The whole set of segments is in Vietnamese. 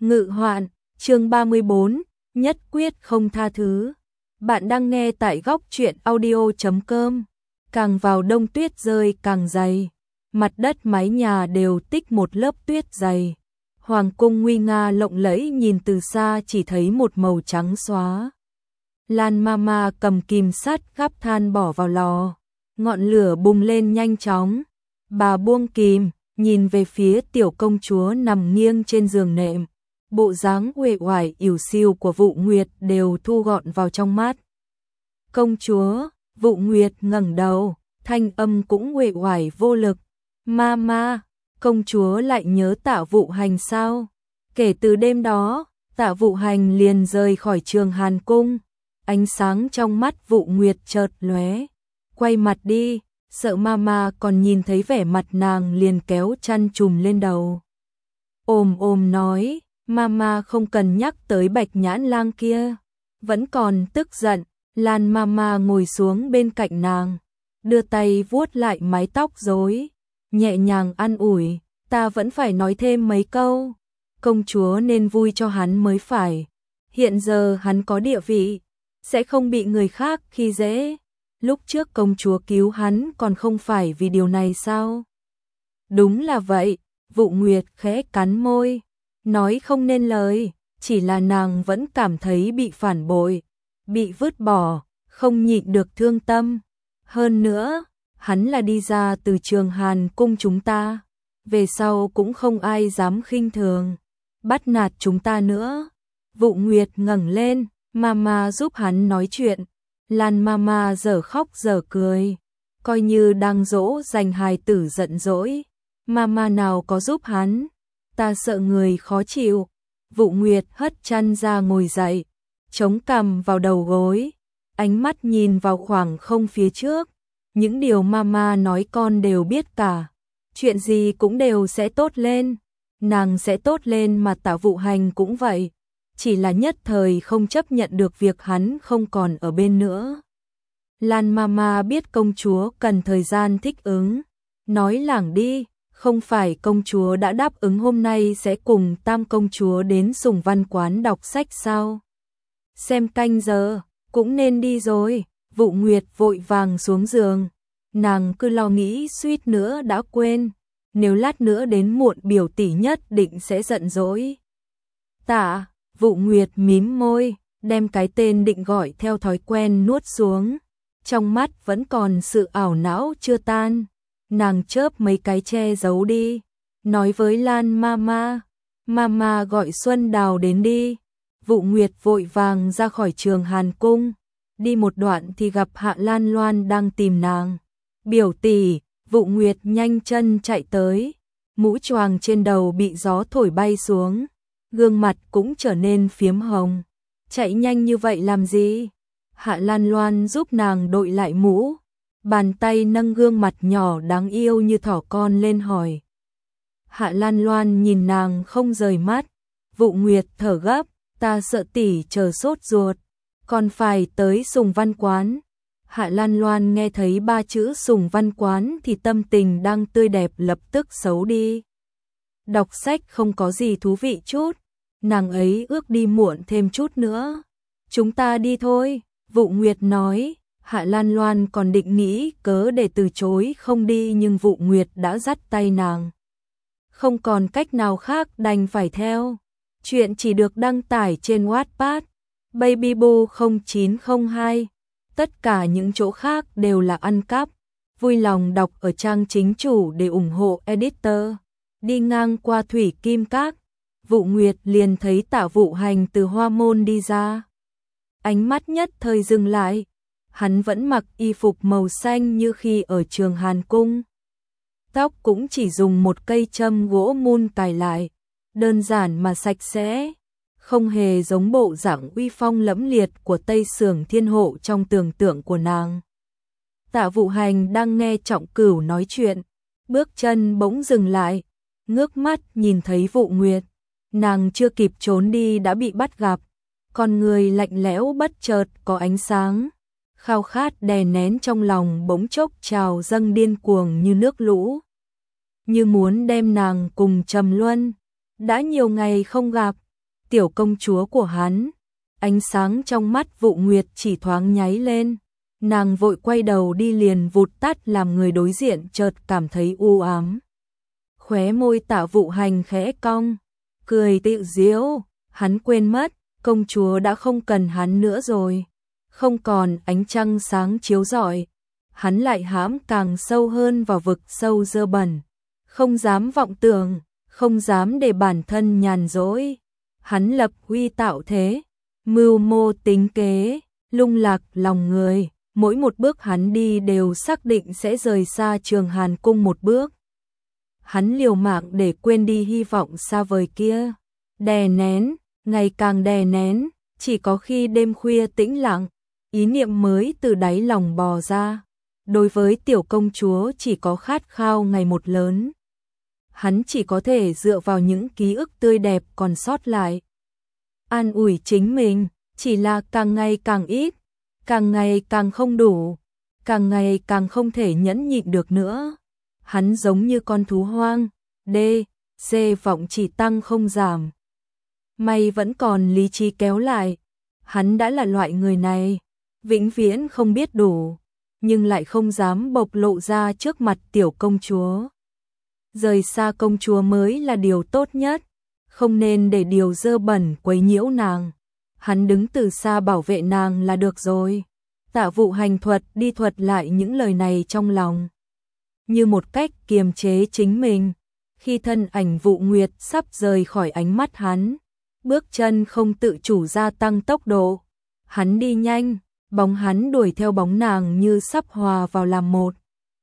Ngự hoạn, chương 34, nhất quyết không tha thứ. Bạn đang nghe tại góc truyện audio.com. Càng vào đông tuyết rơi càng dày, mặt đất mái nhà đều tích một lớp tuyết dày. Hoàng cung nguy nga lộng lẫy, nhìn từ xa chỉ thấy một màu trắng xóa. Lan Mama cầm kìm sắt gắp than bỏ vào lò, ngọn lửa bùng lên nhanh chóng. Bà buông kìm, nhìn về phía tiểu công chúa nằm nghiêng trên giường nệm. Bộ dáng uể oải ỉu xìu của Vụ Nguyệt đều thu gọn vào trong mắt. Công chúa, Vụ Nguyệt ngẩng đầu, thanh âm cũng uể oải vô lực. Mama, công chúa lại nhớ Tạ Vụ Hành sao? Kể từ đêm đó, Tạ Vụ Hành liền rời khỏi Trường Hàn Cung. Ánh sáng trong mắt Vụ Nguyệt chợt lóe. Quay mặt đi, sợ Mama còn nhìn thấy vẻ mặt nàng liền kéo chăn trùm lên đầu. Ôm nói, Mama không cần nhắc tới Bạch Nhãn Lang kia. Vẫn còn tức giận, Lan Mama ngồi xuống bên cạnh nàng, đưa tay vuốt lại mái tóc rối, nhẹ nhàng an ủi, ta vẫn phải nói thêm mấy câu. Công chúa nên vui cho hắn mới phải. Hiện giờ hắn có địa vị, sẽ không bị người khác khi dễ. Lúc trước công chúa cứu hắn còn không phải vì điều này sao? Đúng là vậy, Vụ Nguyệt khẽ cắn môi, nói không nên lời, chỉ là nàng vẫn cảm thấy bị phản bội, bị vứt bỏ, không nhịn được thương tâm. Hơn nữa, hắn là đi ra từ Trường Hàn Cung chúng ta, về sau cũng không ai dám khinh thường, bắt nạt chúng ta nữa. Vụ Nguyệt ngẩng lên, Mama giúp hắn nói chuyện. Lan Mama giờ khóc giờ cười, coi như đang dỗ dành hài tử giận dỗi. Mama nào có giúp hắn, ta sợ người khó chịu. Vụ Nguyệt hất chăn ra ngồi dậy, chống cằm vào đầu gối, ánh mắt nhìn vào khoảng không phía trước. Những điều Mama nói con đều biết cả, chuyện gì cũng đều sẽ tốt lên. Nàng sẽ tốt lên mà Tạ Vụ Hành cũng vậy, chỉ là nhất thời không chấp nhận được việc hắn không còn ở bên nữa. Lan Mama biết công chúa cần thời gian thích ứng, nói lảng đi, không phải công chúa đã đáp ứng hôm nay sẽ cùng Tam công chúa đến Sùng Văn Quán đọc sách sao? Xem canh giờ, cũng nên đi rồi. Vụ Nguyệt vội vàng xuống giường, nàng cứ lo nghĩ suýt nữa đã quên, nếu lát nữa đến muộn biểu tỷ nhất định sẽ giận dỗi. Tạ, Vụ Nguyệt mím môi, đem cái tên định gọi theo thói quen nuốt xuống, trong mắt vẫn còn sự ảo não chưa tan. Nàng chớp mấy cái che giấu đi, nói với Lan Mama, Mama gọi Xuân Đào đến đi. Vụ Nguyệt vội vàng ra khỏi Trường Hàn Cung, đi một đoạn thì gặp Hạ Lan Loan đang tìm nàng. Biểu tỷ, Vụ Nguyệt nhanh chân chạy tới, mũ choàng trên đầu bị gió thổi bay xuống, gương mặt cũng trở nên phiếm hồng. Chạy nhanh như vậy làm gì? Hạ Lan Loan giúp nàng đội lại mũ, bàn tay nâng gương mặt nhỏ đáng yêu như thỏ con lên hỏi. Hạ Lan Loan nhìn nàng không rời mắt. Vụ Nguyệt thở gấp, ta sợ tỷ chờ sốt ruột, còn phải tới Sùng Văn Quán. Hạ Lan Loan nghe thấy ba chữ Sùng Văn Quán thì tâm tình đang tươi đẹp lập tức xấu đi. Đọc sách không có gì thú vị chút, nàng ấy ước đi muộn thêm chút nữa. Chúng ta đi thôi, Vụ Nguyệt nói. Hạ Lan Loan còn định nghĩ cớ để từ chối không đi, nhưng Vụ Nguyệt đã dắt tay nàng. Không còn cách nào khác đành phải theo. Chuyện chỉ được đăng tải trên Wattpad, Babyboo 0902. Tất cả những chỗ khác đều là ăn cắp. Vui lòng đọc ở trang chính chủ để ủng hộ editor. Đi ngang qua Thủy Kim Các, Vụ Nguyệt liền thấy Tạ Vụ Hành từ Hoa Môn đi ra. Ánh mắt nhất thời dừng lại. Hắn vẫn mặc y phục màu xanh như khi ở Trường Hàn Cung. Tóc cũng chỉ dùng một cây châm gỗ mun cài lại, đơn giản mà sạch sẽ, không hề giống bộ dạng uy phong lẫm liệt của Tây Sưởng Thiên Hộ trong tưởng tượng của nàng. Tạ Vụ Hành đang nghe Trọng Cửu nói chuyện, bước chân bỗng dừng lại, ngước mắt nhìn thấy Vụ Nguyệt, nàng chưa kịp trốn đi đã bị bắt gặp, con người lạnh lẽo bất chợt có ánh sáng. Khao khát đè nén trong lòng bỗng chốc trào dâng điên cuồng như nước lũ, như muốn đem nàng cùng trầm luân. Đã nhiều ngày không gặp, tiểu công chúa của hắn. Ánh sáng trong mắt Vụ Nguyệt chỉ thoáng nháy lên, nàng vội quay đầu đi liền vụt tắt làm người đối diện chợt cảm thấy u ám. Khóe môi Tạ Vụ Hành khẽ cong, cười tự giễu, hắn quên mất, công chúa đã không cần hắn nữa rồi. Không còn ánh trăng sáng chiếu rọi, hắn lại hãm càng sâu hơn vào vực sâu dơ bẩn, không dám vọng tưởng, không dám để bản thân nhàn rỗi. Hắn lập uy tạo thế, mưu mô tính kế, lung lạc lòng người, mỗi một bước hắn đi đều xác định sẽ rời xa Trường Hàn cung một bước. Hắn liều mạng để quên đi hy vọng xa vời kia, đè nén, ngày càng đè nén, chỉ có khi đêm khuya tĩnh lặng, ý niệm mới từ đáy lòng bò ra. Đối với tiểu công chúa chỉ có khát khao ngày một lớn. Hắn chỉ có thể dựa vào những ký ức tươi đẹp còn sót lại. An ủi chính mình, chỉ là càng ngày càng ít, càng ngày càng không đủ, càng ngày càng không thể nhẫn nhịn được nữa. Hắn giống như con thú hoang, vọng chỉ tăng không giảm. May vẫn còn lý trí kéo lại, hắn đã là loại người này, vĩnh viễn không biết đủ, nhưng lại không dám bộc lộ ra trước mặt tiểu công chúa. Rời xa công chúa mới là điều tốt nhất, không nên để điều dơ bẩn quấy nhiễu nàng. Hắn đứng từ xa bảo vệ nàng là được rồi. Tạ Vụ Hành thuật lại những lời này trong lòng, như một cách kiềm chế chính mình. Khi thân ảnh Vụ Nguyệt sắp rời khỏi ánh mắt hắn, bước chân không tự chủ gia tăng tốc độ. Hắn đi nhanh, bóng hắn đuổi theo bóng nàng như sắp hòa vào làm một,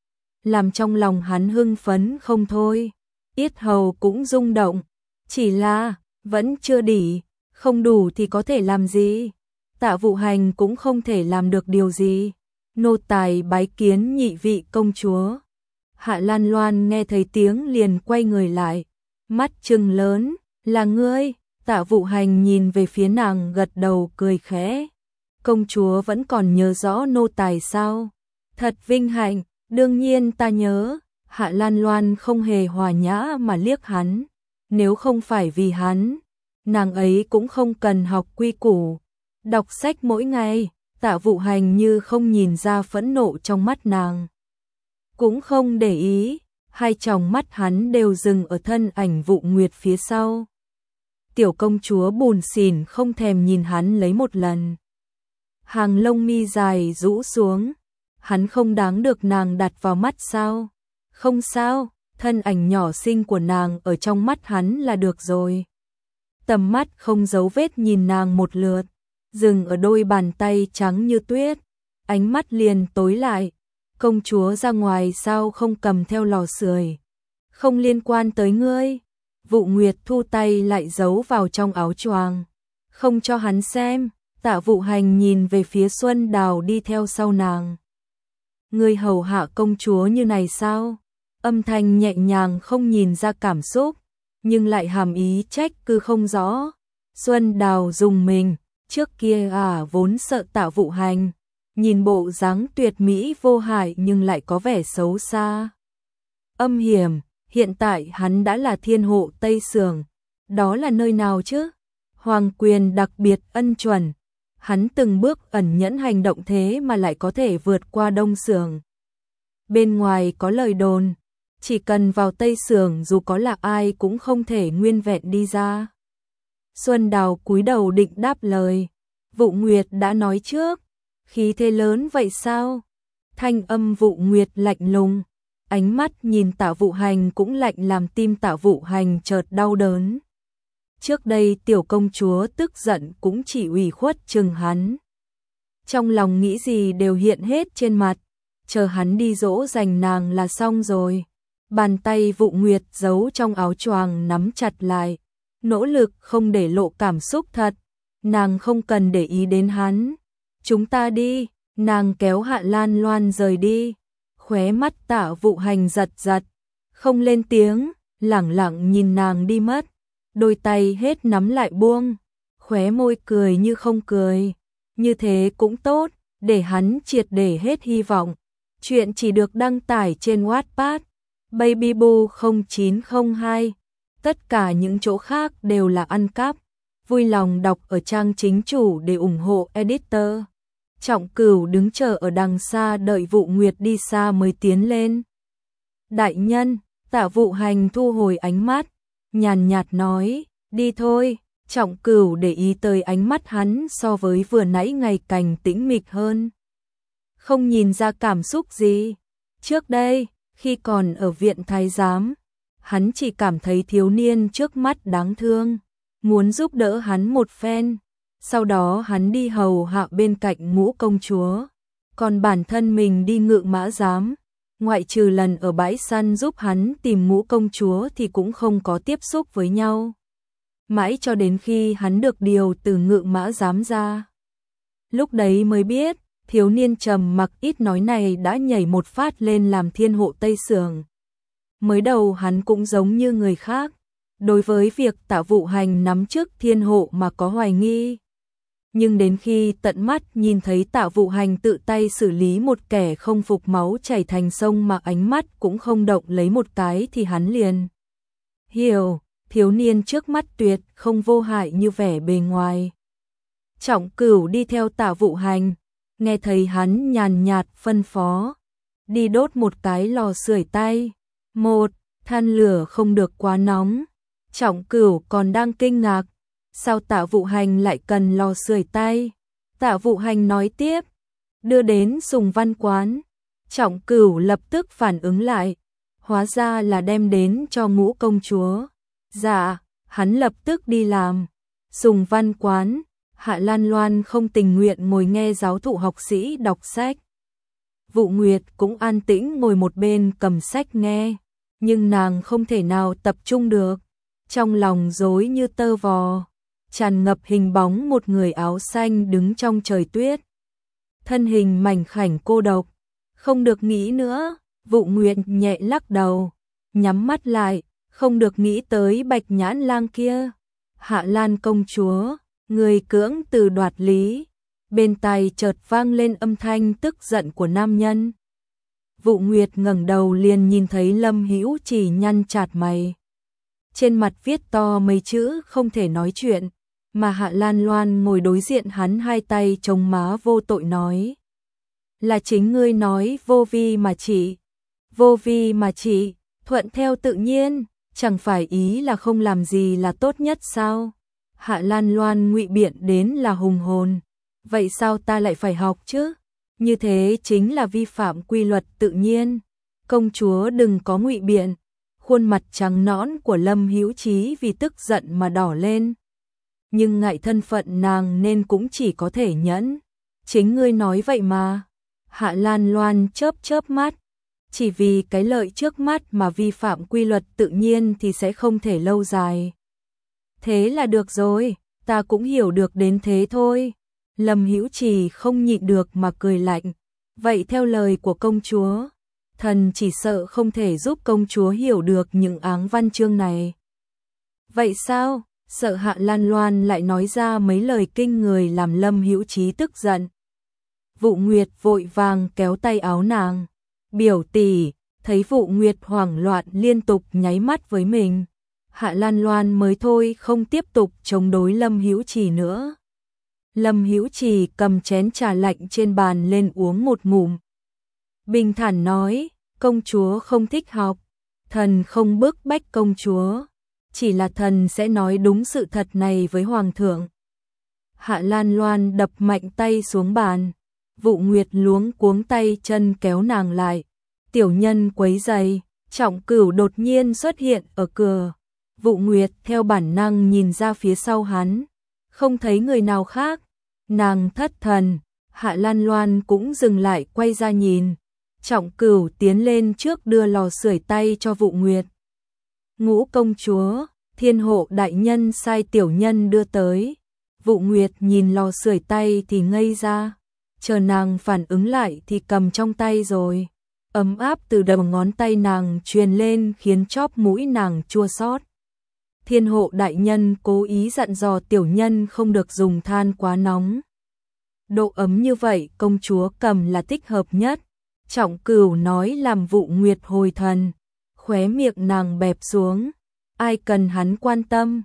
làm trong lòng hắn hưng phấn không thôi, yết hầu cũng rung động. Chỉ là vẫn chưa đỉ, không đủ thì có thể làm gì? Tạ Vụ Hành cũng không thể làm được điều gì. Nô tài bái kiến nhị vị công chúa. Hạ Lan Loan nghe thấy tiếng liền quay người lại, mắt trừng lớn, là ngươi? Tạ Vụ Hành nhìn về phía nàng gật đầu cười khẽ. Công chúa vẫn còn nhớ rõ nô tài sao? Thật vinh hạnh, đương nhiên ta nhớ. Hạ Lan Loan không hề hòa nhã mà liếc hắn. Nếu không phải vì hắn, nàng ấy cũng không cần học quy củ, đọc sách mỗi ngày. Tạ Vụ Hành như không nhìn ra phẫn nộ trong mắt nàng, cũng không để ý, hai tròng mắt hắn đều dừng ở thân ảnh Vụ Nguyệt phía sau. Tiểu công chúa buồn xỉn không thèm nhìn hắn lấy một lần. Hàng lông mi dài rũ xuống, hắn không đáng được nàng đặt vào mắt sao? Không sao, thân ảnh nhỏ xinh của nàng ở trong mắt hắn là được rồi. Tầm mắt không giấu vết nhìn nàng một lượt, dừng ở đôi bàn tay trắng như tuyết, ánh mắt liền tối lại. Công chúa ra ngoài sao không cầm theo lò sưởi? Không liên quan tới ngươi. Vụ Nguyệt thu tay lại giấu vào trong áo choàng, không cho hắn xem. Tạ Vụ Hành nhìn về phía Xuân Đào đi theo sau nàng. Ngươi hầu hạ công chúa như này sao? Âm thanh nhẹ nhàng không nhìn ra cảm xúc, nhưng lại hàm ý trách cứ không rõ. Xuân Đào rùng mình, trước kia vốn sợ Tạ Vụ Hành, nhìn bộ dáng tuyệt mỹ vô hại nhưng lại có vẻ xấu xa, âm hiểm. Hiện tại hắn đã là thiên hộ Tây Sưởng, đó là nơi nào chứ? Hoàng quyền đặc biệt ân chuẩn, hắn từng bước ẩn nhẫn hành động thế mà lại có thể vượt qua Đông Sưởng. Bên ngoài có lời đồn, chỉ cần vào Tây Sưởng dù có là ai cũng không thể nguyên vẹn đi ra. Xuân Đào cúi đầu định đáp lời, Vụ Nguyệt đã nói trước. Khí thế lớn vậy sao? Thanh âm Vụ Nguyệt lạnh lùng, ánh mắt nhìn Tạ Vụ Hành cũng lạnh làm tim Tạ Vụ Hành chợt đau đớn. Trước đây tiểu công chúa tức giận cũng chỉ ủy khuất chừng hắn, trong lòng nghĩ gì đều hiện hết trên mặt, chờ hắn đi dỗ dành nàng là xong rồi. Bàn tay Vụ Nguyệt giấu trong áo choàng nắm chặt lại, nỗ lực không để lộ cảm xúc thật. Nàng không cần để ý đến hắn. Chúng ta đi. Nàng kéo Hạ Lan Loan rời đi. Khóe mắt Tạ Vụ Hành giật giật, không lên tiếng, lẳng lặng nhìn nàng đi mất. Đôi tay hết nắm lại buông, khóe môi cười như không cười. Như thế cũng tốt, để hắn triệt để hết hy vọng. Chuyện chỉ được đăng tải trên Wattpad Babyboo 0902. Tất cả những chỗ khác đều là ăn cắp. vui lòng đọc ở trang chính chủ để ủng hộ editor. Trọng Cửu đứng chờ ở đằng xa đợi Vụ Nguyệt đi xa mới tiến lên. Đại nhân, Tạ Vụ Hành thu hồi ánh mắt, nhàn nhạt nói, đi thôi. Trọng Cửu để ý tới ánh mắt hắn so với vừa nãy ngày càng tĩnh mịch hơn. Không nhìn ra cảm xúc gì. Trước đây, khi còn ở viện thái giám, hắn chỉ cảm thấy thiếu niên trước mắt đáng thương, muốn giúp đỡ hắn một phen. Sau đó hắn đi hầu hạ bên cạnh Ngũ công chúa, còn bản thân mình đi Ngự Mã giám, ngoại trừ lần ở bãi săn giúp hắn tìm Ngũ công chúa thì cũng không có tiếp xúc với nhau. Mãi cho đến khi hắn được điều từ Ngự Mã giám ra. Lúc đấy mới biết, thiếu niên trầm mặc ít nói này đã nhảy một phát lên làm thiên hộ Tây Sưởng. Mới đầu hắn cũng giống như người khác, đối với việc Tạ Vụ Hành nắm chức thiên hộ mà có hoài nghi. Nhưng đến khi tận mắt nhìn thấy Tạ Vụ Hành tự tay xử lý một kẻ không phục máu chảy thành sông mà ánh mắt cũng không động lấy một cái thì hắn liền hiểu, thiếu niên trước mắt tuyệt không vô hại như vẻ bề ngoài. Trọng Cửu đi theo Tạ Vụ Hành, nghe thấy hắn nhàn nhạt phân phó, đi đốt một cái lò sưởi tay. Một, than lửa không được quá nóng. Trọng Cửu còn đang kinh ngạc, sao Tạ Vụ Hành lại cần lò sưởi tay? Tạ Vụ Hành nói tiếp, đưa đến Sùng Văn quán. Trọng Cửu lập tức phản ứng lại, hóa ra là đem đến cho Ngũ công chúa. Dạ, hắn lập tức đi làm. Sùng Văn quán, Hạ Lan Loan không tình nguyện ngồi nghe giáo thụ học sĩ đọc sách. Vụ Nguyệt cũng an tĩnh ngồi một bên cầm sách nghe, nhưng nàng không thể nào tập trung được, trong lòng rối như tơ vò, tràn ngập hình bóng một người áo xanh đứng trong trời tuyết. Thân hình mảnh khảnh cô độc, không được nghĩ nữa. Vụ Nguyệt nhẹ lắc đầu, nhắm mắt lại, không được nghĩ tới Bạch Nhãn Lang kia. Hạ Lan công chúa, người cưỡng từ đoạt lý. Bên tai chợt vang lên âm thanh tức giận của nam nhân. Vụ Nguyệt ngẩng đầu liền nhìn thấy Lâm Hữu Chỉ nhăn chặt mày. Trên mặt viết to mấy chữ không thể nói chuyện, mà Hạ Lan Loan ngồi đối diện hắn hai tay chống má vô tội nói. Là chính ngươi nói vô vi mà chỉ. Vô vi mà chỉ, thuận theo tự nhiên, chẳng phải ý là không làm gì là tốt nhất sao? Hạ Lan Loan ngụy biện đến là hùng hồn. Vậy sao ta lại phải học chứ? Như thế chính là vi phạm quy luật tự nhiên. Công chúa đừng có ngụy biện. Khuôn mặt trắng nõn của Lâm Hữu Chí vì tức giận mà đỏ lên. Nhưng ngại thân phận nàng nên cũng chỉ có thể nhẫn. Chính ngươi nói vậy mà. Hạ Lan Loan chớp chớp mắt. Chỉ vì cái lợi trước mắt mà vi phạm quy luật tự nhiên thì sẽ không thể lâu dài. Thế là được rồi, ta cũng hiểu được đến thế thôi. Lâm Hữu Trì không nhịn được mà cười lạnh. Vậy theo lời của công chúa, thần chỉ sợ không thể giúp công chúa hiểu được những áng văn chương này. Vậy sao? Sợ Hạ Lan Loan lại nói ra mấy lời kinh người làm Lâm Hữu Chí tức giận. Vụ Nguyệt vội vàng kéo tay áo nàng. Biểu tỷ, thấy Vụ Nguyệt hoảng loạn liên tục nháy mắt với mình. Hạ Lan Loan mới thôi không tiếp tục chống đối Lâm Hữu Trì nữa. Lâm Hữu Trì cầm chén trà lạnh trên bàn lên uống một ngụm. Bình thản nói, công chúa không thích học, thần không bức bách công chúa, chỉ là thần sẽ nói đúng sự thật này với hoàng thượng. Hạ Lan Loan đập mạnh tay xuống bàn. Vụ Nguyệt luống cuống tay chân kéo nàng lại. Tiểu nhân quấy rầy. Trọng Cửu đột nhiên xuất hiện ở cửa. Vụ Nguyệt theo bản năng nhìn ra phía sau hắn, không thấy người nào khác. Nàng thất thần. Hạ Lan Loan cũng dừng lại quay ra nhìn. Trọng Cửu tiến lên trước đưa lò sưởi tay cho Vụ Nguyệt. Ngũ công chúa, thiên hộ đại nhân sai tiểu nhân đưa tới. Vụ Nguyệt nhìn lò sưởi tay thì ngây ra. Chờ nàng phản ứng lại thì cầm trong tay rồi. Ấm áp từ đầu ngón tay nàng truyền lên khiến chóp mũi nàng chua xót. Thiên hộ đại nhân cố ý dặn dò tiểu nhân không được dùng than quá nóng. Độ ấm như vậy công chúa cầm là thích hợp nhất. Trọng Cửu nói làm Vụ Nguyệt hồi thần. Khóe miệng nàng bẹp xuống. Ai cần hắn quan tâm.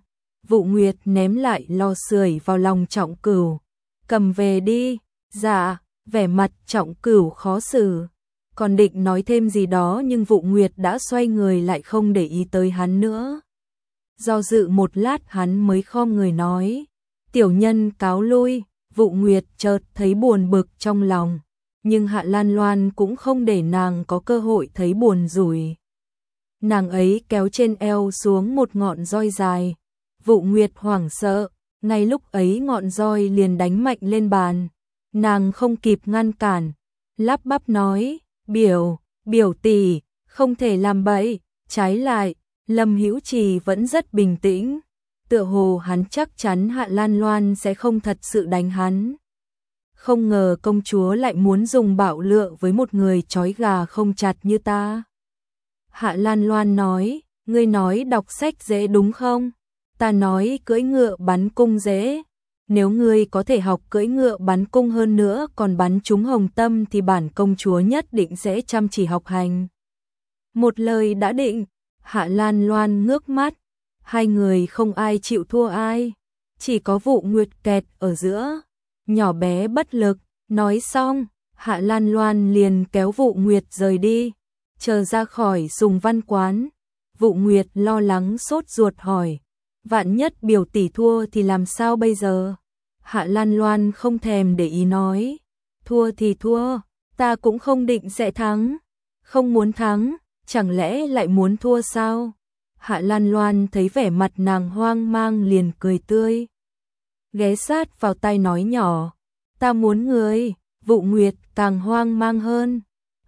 Vụ Nguyệt ném lại lò sưởi vào lòng Trọng Cửu. Cầm về đi. Dạ, vẻ mặt Trọng Cửu khó xử. Còn định nói thêm gì đó nhưng Vụ Nguyệt đã xoay người lại không để ý tới hắn nữa. Do dự một lát hắn mới khom người nói. Tiểu nhân cáo lui. Vụ Nguyệt chợt thấy buồn bực trong lòng. Nhưng Hạ Lan Loan cũng không để nàng có cơ hội thấy buồn rủi. Nàng ấy kéo trên eo xuống một ngọn roi dài. Vụ Nguyệt hoảng sợ. Ngay lúc ấy ngọn roi liền đánh mạnh lên bàn. Nàng không kịp ngăn cản. Lắp bắp nói. Biểu tỷ, không thể làm bậy. Trái lại, Lâm Hữu Trì vẫn rất bình tĩnh. Tựa hồ hắn chắc chắn Hạ Lan Loan sẽ không thật sự đánh hắn. Không ngờ công chúa lại muốn dùng bạo lượng với một người trói gà không chặt như ta. Hạ Lan Loan nói, ngươi nói đọc sách dễ đúng không? Ta nói cưỡi ngựa bắn cung dễ. Nếu ngươi có thể học cưỡi ngựa bắn cung hơn nữa còn bắn trúng hồng tâm thì bản công chúa nhất định sẽ chăm chỉ học hành. Một lời đã định, Hạ Lan Loan ngước mắt. Hai người không ai chịu thua ai. Chỉ có Vụ Nguyệt kẹt ở giữa. Nhỏ bé bất lực. Nói xong, Hạ Lan Loan liền kéo Vụ Nguyệt rời đi. Chờ ra khỏi Sùng Văn quán. Vụ Nguyệt lo lắng sốt ruột hỏi. Vạn nhất biểu tỷ thua thì làm sao bây giờ? Hạ Lan Loan không thèm để ý nói. Thua thì thua, ta cũng không định sẽ thắng. Không muốn thắng, chẳng lẽ lại muốn thua sao? Hạ Lan Loan thấy vẻ mặt nàng hoang mang liền cười tươi. Ghé sát vào tai nói nhỏ. Ta muốn ngươi. Vụ Nguyệt càng hoang mang hơn.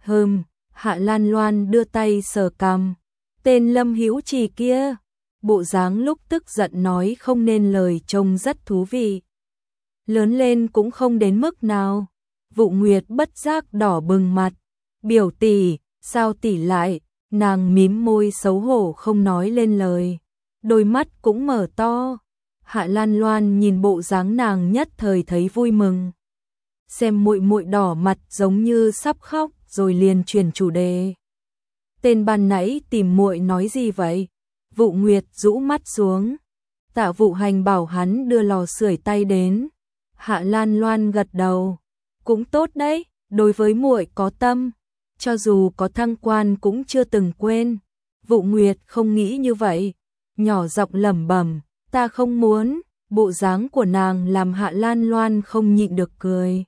Hạ Lan Loan đưa tay sờ cằm. Tên Lâm Hữu Trì kia. Bộ dáng lúc tức giận nói không nên lời trông rất thú vị. Lớn lên cũng không đến mức nào. Vụ Nguyệt bất giác đỏ bừng mặt. Biểu tỷ, sao tỷ lại? Nàng mím môi xấu hổ không nói lên lời. Đôi mắt cũng mở to. Hạ Lan Loan nhìn bộ dáng nàng nhất thời thấy vui mừng. Xem muội muội đỏ mặt giống như sắp khóc rồi liền chuyển chủ đề. Tên ban nãy tìm muội nói gì vậy? Vụ Nguyệt rũ mắt xuống. Tạ Vụ Hành bảo hắn đưa lò sưởi tay đến. Hạ Lan Loan gật đầu. Cũng tốt đấy, đối với muội có tâm. Cho dù có thăng quan cũng chưa từng quên. Vụ Nguyệt không nghĩ như vậy. Nhỏ giọng lẩm bẩm, ta không muốn. Bộ dáng của nàng làm Hạ Lan Loan không nhịn được cười.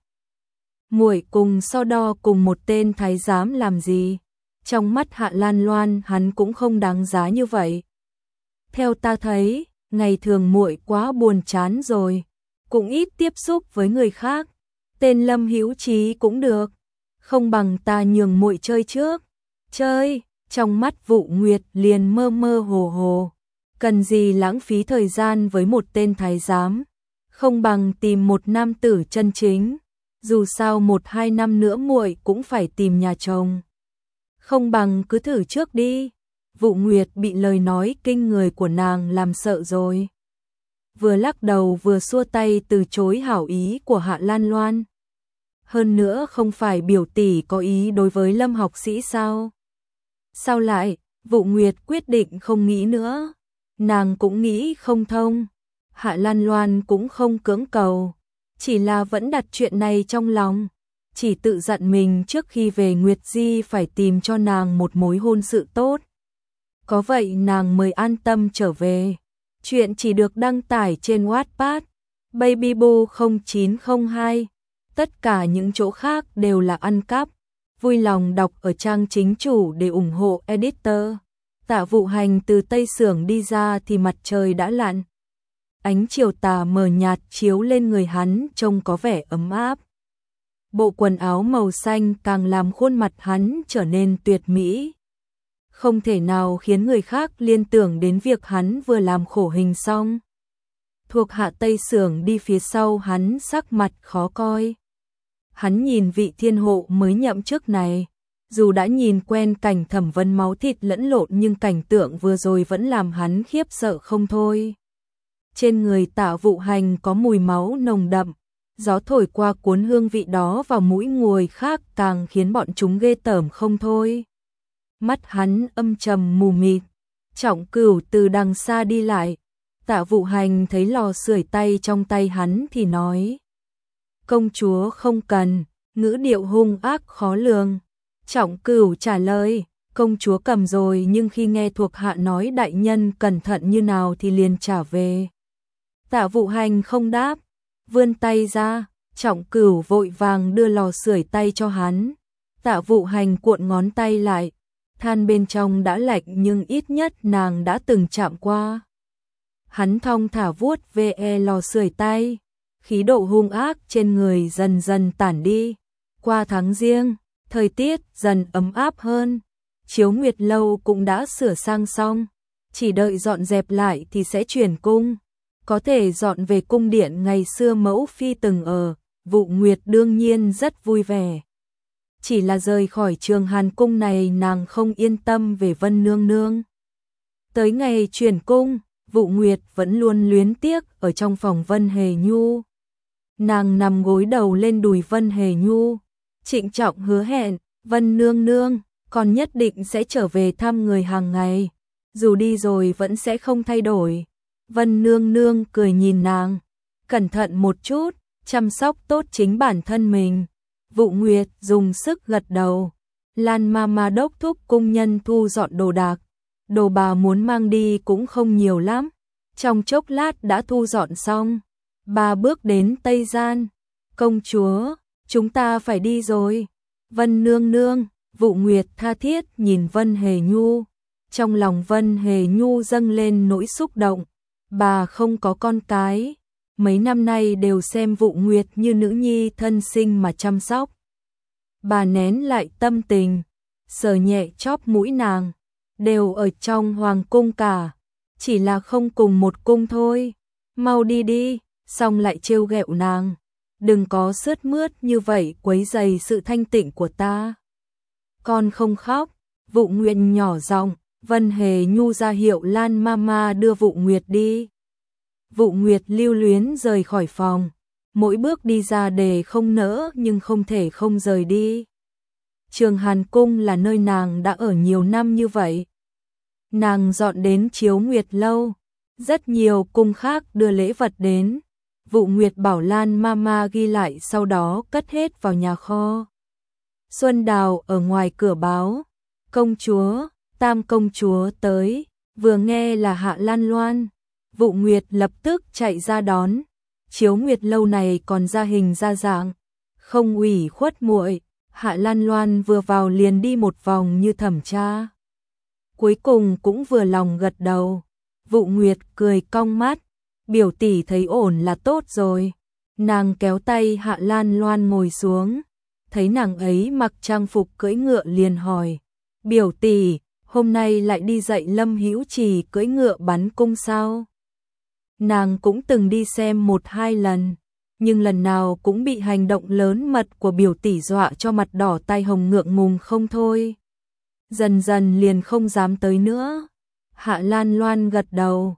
Muội cùng so đo cùng một tên thái giám làm gì? Trong mắt Hạ Lan Loan hắn cũng không đáng giá như vậy. Theo ta thấy, ngày thường muội quá buồn chán rồi, cũng ít tiếp xúc với người khác. Tên Lâm Hữu Trí cũng được, không bằng ta nhường muội chơi trước. Chơi? Trong mắt Vụ Nguyệt liền mơ mơ hồ hồ. Cần gì lãng phí thời gian với một tên thái giám, không bằng tìm một nam tử chân chính. Dù sao 1-2 năm nữa muội cũng phải tìm nhà chồng. Không bằng cứ thử trước đi. Vụ Nguyệt bị lời nói kinh người của nàng làm sợ rồi. Vừa lắc đầu vừa xua tay từ chối hảo ý của Hạ Lan Loan. Hơn nữa không phải biểu tỷ có ý đối với Lâm học sĩ sao? Sao lại? Vụ Nguyệt quyết định không nghĩ nữa. Nàng cũng nghĩ không thông. Hạ Lan Loan cũng không cưỡng cầu. Chỉ là vẫn đặt chuyện này trong lòng. Chỉ tự dặn mình trước khi về Nguyệt Di phải tìm cho nàng một mối hôn sự tốt. Có vậy nàng mới an tâm trở về. Chuyện chỉ được đăng tải trên Wattpad, Babyboo 0902. Tất cả những chỗ khác đều là ăn cắp. Vui lòng đọc ở trang chính chủ để ủng hộ editor. Tạ Vụ Hành từ Tây Xưởng đi ra thì mặt trời đã lặn. Ánh chiều tà mờ nhạt chiếu lên người hắn trông có vẻ ấm áp. Bộ quần áo màu xanh càng làm khuôn mặt hắn trở nên tuyệt mỹ. Không thể nào khiến người khác liên tưởng đến việc hắn vừa làm khổ hình xong. Thuộc hạ Tây Xưởng đi phía sau hắn sắc mặt khó coi. Hắn nhìn vị thiên hộ mới nhậm chức này. Dù đã nhìn quen cảnh thẩm vấn máu thịt lẫn lộn nhưng cảnh tượng vừa rồi vẫn làm hắn khiếp sợ không thôi. Trên người Tạ Vụ Hành có mùi máu nồng đậm. Gió thổi qua cuốn hương vị đó vào mũi người khác càng khiến bọn chúng ghê tởm không thôi. Mắt hắn âm trầm mù mịt. Trọng Cửu từ đằng xa đi lại. Tạ Vụ Hành thấy lò sưởi tay trong tay hắn thì nói: công chúa không cần, ngữ điệu hung ác khó lường. Trọng Cửu trả lời: công chúa cầm rồi, nhưng khi nghe thuộc hạ nói đại nhân cẩn thận như nào thì liền trả về. Tạ Vụ Hành không đáp, vươn tay ra, Trọng Cửu vội vàng đưa lò sưởi tay cho hắn. Tạ Vụ Hành cuộn ngón tay lại, than bên trong đã lạnh nhưng ít nhất nàng đã từng chạm qua. Hắn thong thả vuốt ve lò sưởi tay, khí độ hung ác trên người dần dần tản đi. Qua tháng Giêng, thời tiết dần ấm áp hơn, Chiếu Nguyệt lâu cũng đã sửa sang xong, chỉ đợi dọn dẹp lại thì sẽ chuyển cung, có thể dọn về cung điện ngày xưa mẫu phi từng ở. Vụ Nguyệt đương nhiên rất vui vẻ. Chỉ là rời khỏi Trường Hàn cung này nàng không yên tâm về Vân nương nương. Tới ngày chuyển cung, Vụ Nguyệt vẫn luôn luyến tiếc ở trong phòng Vân Hề Nhu. Nàng nằm gối đầu lên đùi Vân Hề Nhu, trịnh trọng hứa hẹn: Vân nương nương, con nhất định sẽ trở về thăm người hàng ngày, dù đi rồi vẫn sẽ không thay đổi. Vân nương nương cười nhìn nàng: cẩn thận một chút, chăm sóc tốt chính bản thân mình. Vụ Nguyệt dùng sức gật đầu. Lan Mama đốc thúc cung nhân thu dọn đồ đạc, đồ bà muốn mang đi cũng không nhiều lắm, trong chốc lát đã thu dọn xong. Bà bước đến Tây Gian: công chúa, chúng ta phải đi rồi. Vân nương nương. Vụ Nguyệt tha thiết nhìn Vân Hề Nhu, trong lòng Vân Hề Nhu dâng lên nỗi xúc động. Bà không có con cái, mấy năm nay đều xem Vụ Nguyệt như nữ nhi thân sinh mà chăm sóc. Bà nén lại tâm tình, sờ nhẹ chóp mũi nàng: đều ở trong hoàng cung cả, chỉ là không cùng một cung thôi. Mau đi đi. Xong lại trêu ghẹo nàng: đừng có sướt mướt như vậy quấy rầy sự thanh tịnh của ta. Con không khóc. Vụ Nguyệt nhỏ giọng. Vân Hề Nhu ra hiệu Lan Mama đưa Vụ Nguyệt đi. Vụ Nguyệt lưu luyến rời khỏi phòng, mỗi bước đi ra đề không nỡ nhưng không thể không rời đi. Trường Hàn cung là nơi nàng đã ở nhiều năm như vậy. Nàng dọn đến Chiếu Nguyệt lâu, rất nhiều cung khác đưa lễ vật đến. Vụ Nguyệt bảo Lan Mama ghi lại, sau đó cất hết vào nhà kho. Xuân Đào ở ngoài cửa báo: công chúa, Tam công chúa tới. Vừa nghe là Hạ Lan Loan, Vụ Nguyệt lập tức chạy ra đón. Chiếu Nguyệt lâu này còn ra hình ra dạng, không ủy khuất muội. Hạ Lan Loan vừa vào liền đi một vòng như thẩm tra, cuối cùng cũng vừa lòng gật đầu. Vụ Nguyệt cười cong mắt: biểu tỷ thấy ổn là tốt rồi. Nàng kéo tay Hạ Lan Loan ngồi xuống, thấy nàng ấy mặc trang phục cưỡi ngựa liền hỏi: biểu tỷ, hôm nay lại đi dạy Lâm Hữu Trì cưỡi ngựa bắn cung sao? Nàng cũng từng đi xem 1-2 lần, nhưng lần nào cũng bị hành động lớn mật của biểu tỷ dọa cho mặt đỏ tai hồng ngượng ngùng không thôi. Dần dần liền không dám tới nữa. Hạ Lan Loan gật đầu: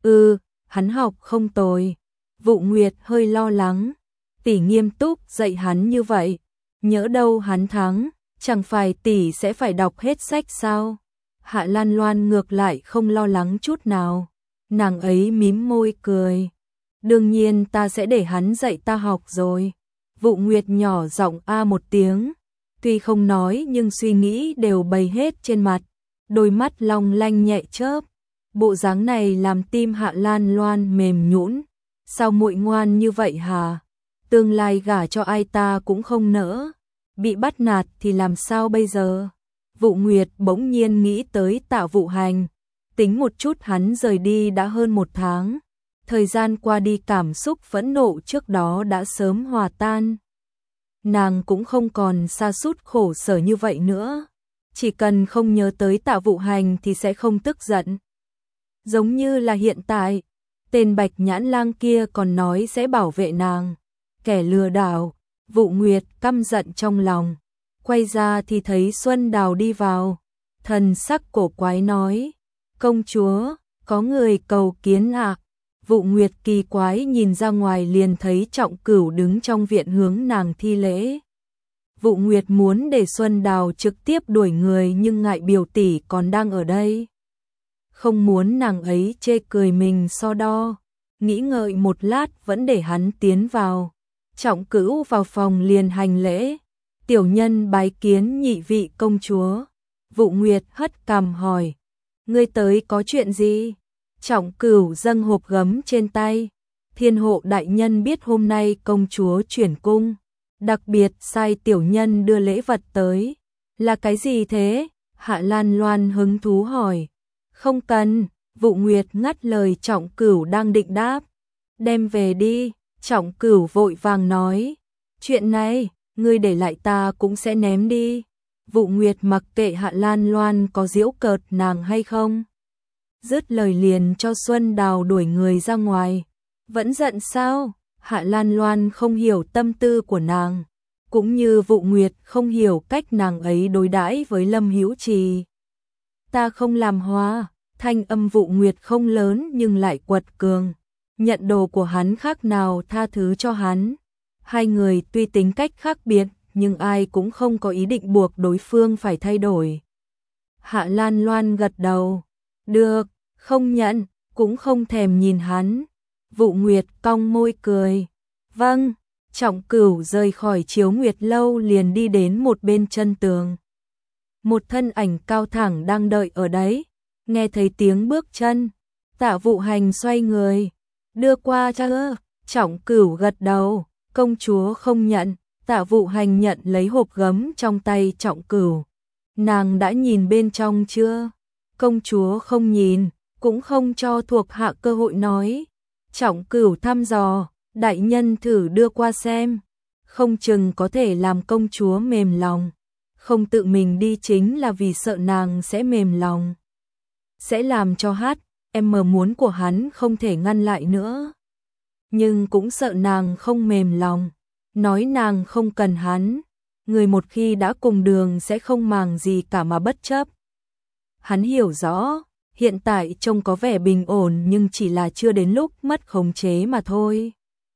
hắn học không tồi. Vụ Nguyệt hơi lo lắng: tỷ nghiêm túc dạy hắn như vậy, nhỡ đâu hắn thắng, chẳng phải tỷ sẽ phải đọc hết sách sao? Hạ Lan Loan ngược lại không lo lắng chút nào, nàng ấy mím môi cười: đương nhiên ta sẽ để hắn dạy ta học rồi. Vụ Nguyệt nhỏ giọng a một tiếng, tuy không nói nhưng suy nghĩ đều bày hết trên mặt, đôi mắt long lanh nhẹ chớp. Bộ dáng này làm tim Hạ Lan Loan mềm nhũn. Sao muội ngoan như vậy hả? Tương lai gả cho ai ta cũng không nỡ, bị bắt nạt thì làm sao bây giờ? Vụ Nguyệt bỗng nhiên nghĩ tới Tạ Vụ Hành, tính một chút hắn rời đi đã hơn 1 tháng. Thời gian qua đi, cảm xúc phẫn nộ trước đó đã sớm hòa tan. Nàng cũng không còn sa sút khổ sở như vậy nữa, chỉ cần không nhớ tới Tạ Vụ Hành thì sẽ không tức giận. Giống như là hiện tại, tên Bạch Nhãn Lang kia còn nói sẽ bảo vệ nàng, kẻ lừa đảo. Vụ Nguyệt căm giận trong lòng, quay ra thì thấy Xuân Đào đi vào, thần sắc cổ quái nói: công chúa, có người cầu kiến ạ. Vụ Nguyệt kỳ quái nhìn ra ngoài liền thấy Trọng Cửu đứng trong viện hướng nàng thi lễ. Vụ Nguyệt muốn để Xuân Đào trực tiếp đuổi người nhưng ngại biểu tỷ còn đang ở đây, không muốn nàng ấy chê cười mình so đo. Nghĩ ngợi một lát vẫn để hắn tiến vào. Trọng Cửu vào phòng liền hành lễ. Tiểu nhân bái kiến nhị vị công chúa. Vụ Nguyệt hất cằm hỏi. Ngươi tới có chuyện gì? Trọng Cửu dâng hộp gấm trên tay. Thiên hộ đại nhân biết hôm nay công chúa chuyển cung. Đặc biệt sai tiểu nhân đưa lễ vật tới. Là cái gì thế? Hạ Lan Loan hứng thú hỏi. Không cần, Vụ Nguyệt ngắt lời Trọng Cửu đang định đáp. Đem về đi, Trọng Cửu vội vàng nói. Chuyện này, ngươi để lại ta cũng sẽ ném đi. Vụ Nguyệt mặc kệ Hạ Lan Loan có giễu cợt nàng hay không. Dứt lời liền cho Xuân Đào đuổi người ra ngoài. Vẫn giận sao? Hạ Lan Loan không hiểu tâm tư của nàng, cũng như Vụ Nguyệt không hiểu cách nàng ấy đối đãi với Lâm Hữu Trì. Ta không làm hoa, thanh âm Vụ Nguyệt không lớn nhưng lại quật cường. Nhận đồ của hắn khác nào tha thứ cho hắn. Hai người tuy tính cách khác biệt, nhưng ai cũng không có ý định buộc đối phương phải thay đổi. Hạ Lan Loan gật đầu. Được, không nhận, cũng không thèm nhìn hắn. Vụ Nguyệt cong môi cười. Vâng, Trọng Cửu rời khỏi Chiếu Nguyệt lâu liền đi đến một bên chân tường. Một thân ảnh cao thẳng đang đợi ở đấy. Nghe thấy tiếng bước chân, Tạ Vụ Hành xoay người. Đưa qua cho. Trọng Cửu gật đầu. Công chúa không nhận. Tạ Vụ Hành nhận lấy hộp gấm trong tay Trọng Cửu. Nàng đã nhìn bên trong chưa? Công chúa không nhìn, cũng không cho thuộc hạ cơ hội nói. Trọng Cửu thăm dò, đại nhân thử đưa qua xem. Không chừng có thể làm công chúa mềm lòng. Không tự mình đi chính là vì sợ nàng sẽ mềm lòng. Sẽ làm cho em muốn của hắn không thể ngăn lại nữa. Nhưng cũng sợ nàng không mềm lòng. Nói nàng không cần hắn. Người một khi đã cùng đường sẽ không màng gì cả mà bất chấp. Hắn hiểu rõ, hiện tại trông có vẻ bình ổn nhưng chỉ là chưa đến lúc mất khống chế mà thôi.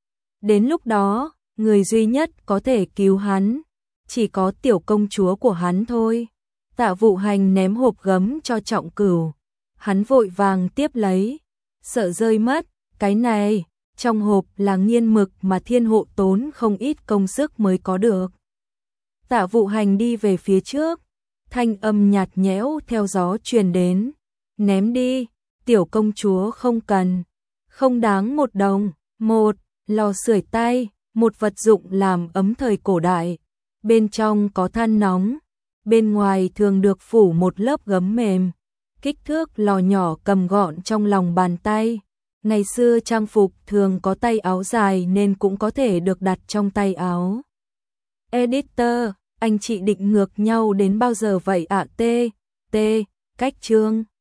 Đến lúc đó, người duy nhất có thể cứu hắn, chỉ có tiểu công chúa của hắn thôi. Tạ Vụ Hành ném hộp gấm cho Trọng Cửu. Hắn vội vàng tiếp lấy, sợ rơi mất, cái này, trong hộp là nghiên mực mà thiên hộ tốn không ít công sức mới có được. Tạ Vụ Hành đi về phía trước, thanh âm nhạt nhẽo theo gió truyền đến. Ném đi, tiểu công chúa không cần, không đáng một đồng. Một, lò sưởi tay, một vật dụng làm ấm thời cổ đại. Bên trong có than nóng, bên ngoài thường được phủ một lớp gấm mềm. Kích thước lò nhỏ cầm gọn trong lòng bàn tay. Ngày xưa trang phục thường có tay áo dài nên cũng có thể được đặt trong tay áo. Editor, anh chị định ngược nhau đến bao giờ vậy ạ? Cách chương